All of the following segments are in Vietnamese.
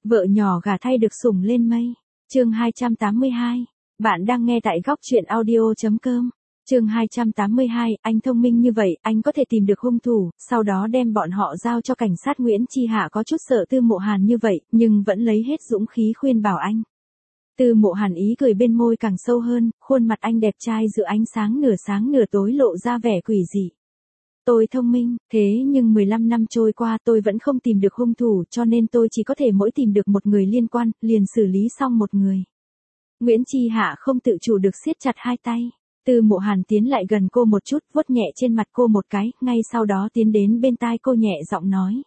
Vợ nhỏ gả thay được sủng lên mây. Chương 282. Bạn đang nghe tại góc truyện audio.com. Chương 282, anh thông minh như vậy, anh có thể tìm được hung thủ, sau đó đem bọn họ giao cho cảnh sát. Nguyễn Chi Hạ có chút sợ Tư Mộ Hàn như vậy, nhưng vẫn lấy hết dũng khí khuyên bảo anh. Tư Mộ Hàn ý cười bên môi càng sâu hơn, khuôn mặt anh đẹp trai giữa ánh sáng nửa tối lộ ra vẻ quỷ dị. Tôi thông minh, thế nhưng 15 năm trôi qua tôi vẫn không tìm được hung thủ, cho nên tôi chỉ có thể mỗi tìm được một người liên quan, liền xử lý xong một người. Nguyễn Chi Hạ không tự chủ được siết chặt hai tay. Tư Mộ Hàn tiến lại gần cô một chút, vuốt nhẹ trên mặt cô một cái, ngay sau đó tiến đến bên tai cô nhẹ giọng nói.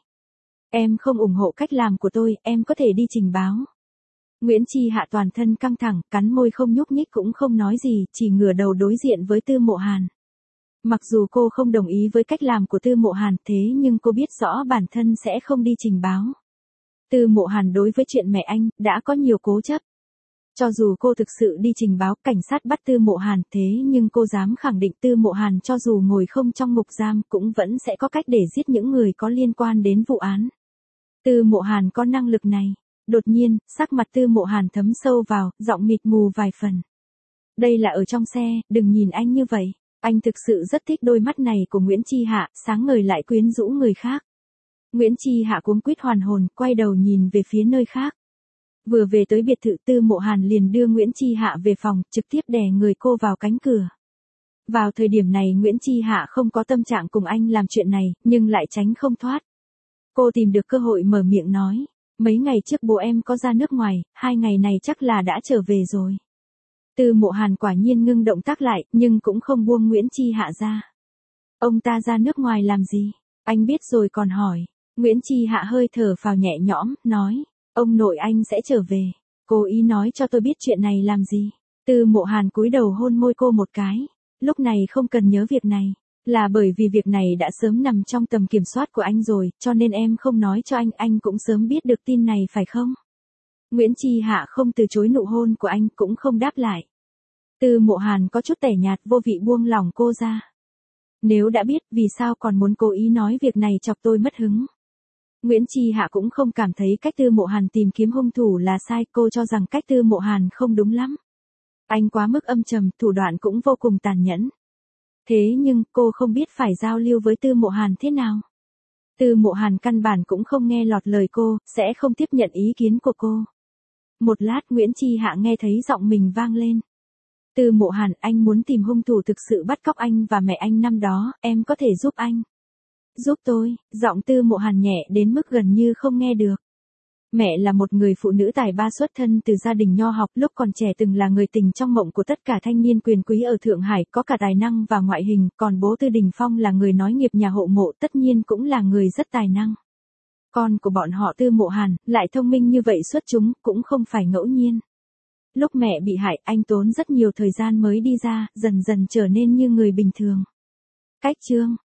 Em không ủng hộ cách làm của tôi, em có thể đi trình báo. Nguyễn Chi Hạ toàn thân căng thẳng, cắn môi không nhúc nhích cũng không nói gì, chỉ ngửa đầu đối diện với Tư Mộ Hàn. Mặc dù cô không đồng ý với cách làm của Tư Mộ Hàn, thế nhưng cô biết rõ bản thân sẽ không đi trình báo. Tư Mộ Hàn đối với chuyện mẹ anh, đã có nhiều cố chấp. Cho dù cô thực sự đi trình báo, cảnh sát bắt Tư Mộ Hàn, thế nhưng cô dám khẳng định Tư Mộ Hàn cho dù ngồi không trong ngục giam cũng vẫn sẽ có cách để giết những người có liên quan đến vụ án. Tư Mộ Hàn có năng lực này. Đột nhiên, sắc mặt Tư Mộ Hàn thấm sâu vào, giọng mịt mù vài phần. Đây là ở trong xe, đừng nhìn anh như vậy. Anh thực sự rất thích đôi mắt này của Nguyễn Chi Hạ, sáng ngời lại quyến rũ người khác. Nguyễn Chi Hạ cuống quýt hoàn hồn, quay đầu nhìn về phía nơi khác. Vừa về tới biệt thự, Tư Mộ Hàn liền đưa Nguyễn Chi Hạ về phòng, trực tiếp đè người cô vào cánh cửa. Vào thời điểm này Nguyễn Chi Hạ không có tâm trạng cùng anh làm chuyện này, nhưng lại tránh không thoát. Cô tìm được cơ hội mở miệng nói. Mấy ngày trước bố em có ra nước ngoài, 2 ngày này chắc là đã trở về rồi. Tư Mộ Hàn quả nhiên ngưng động tác lại, nhưng cũng không buông Nguyễn Chi Hạ ra. Ông ta ra nước ngoài làm gì? Anh biết rồi còn hỏi. Nguyễn Chi Hạ hơi thở phào nhẹ nhõm, nói. Ông nội anh sẽ trở về. Cô ý nói cho tôi biết chuyện này làm gì. Tư Mộ Hàn cúi đầu hôn môi cô một cái. Lúc này không cần nhớ việc này. Là bởi vì việc này đã sớm nằm trong tầm kiểm soát của anh rồi, cho nên em không nói cho anh cũng sớm biết được tin này phải không? Nguyễn Chi Hạ không từ chối nụ hôn của anh, cũng không đáp lại. Tư Mộ Hàn có chút tẻ nhạt vô vị buông lỏng cô ra. Nếu đã biết, vì sao còn muốn cố ý nói việc này chọc tôi mất hứng? Nguyễn Chi Hạ cũng không cảm thấy cách Tư Mộ Hàn tìm kiếm hung thủ là sai, cô cho rằng cách Tư Mộ Hàn không đúng lắm. Anh quá mức âm trầm, thủ đoạn cũng vô cùng tàn nhẫn. Thế nhưng, cô không biết phải giao lưu với Tư Mộ Hàn thế nào. Tư Mộ Hàn căn bản cũng không nghe lọt lời cô, sẽ không tiếp nhận ý kiến của cô. Một lát Nguyễn Chi Hạ nghe thấy giọng mình vang lên. Tư Mộ Hàn, anh muốn tìm hung thủ thực sự bắt cóc anh và mẹ anh năm đó, em có thể giúp anh. Giúp tôi, giọng Tư Mộ Hàn nhẹ đến mức gần như không nghe được. Mẹ là một người phụ nữ tài ba xuất thân từ gia đình nho học, lúc còn trẻ từng là người tình trong mộng của tất cả thanh niên quyền quý ở Thượng Hải, có cả tài năng và ngoại hình, còn bố Tư Đình Phong là người nói nghiệp nhà hộ mộ, tất nhiên cũng là người rất tài năng. Con của bọn họ Tư Mộ Hàn, lại thông minh như vậy xuất chúng, cũng không phải ngẫu nhiên. Lúc mẹ bị hại, anh tốn rất nhiều thời gian mới đi ra, dần dần trở nên như người bình thường. Cách chương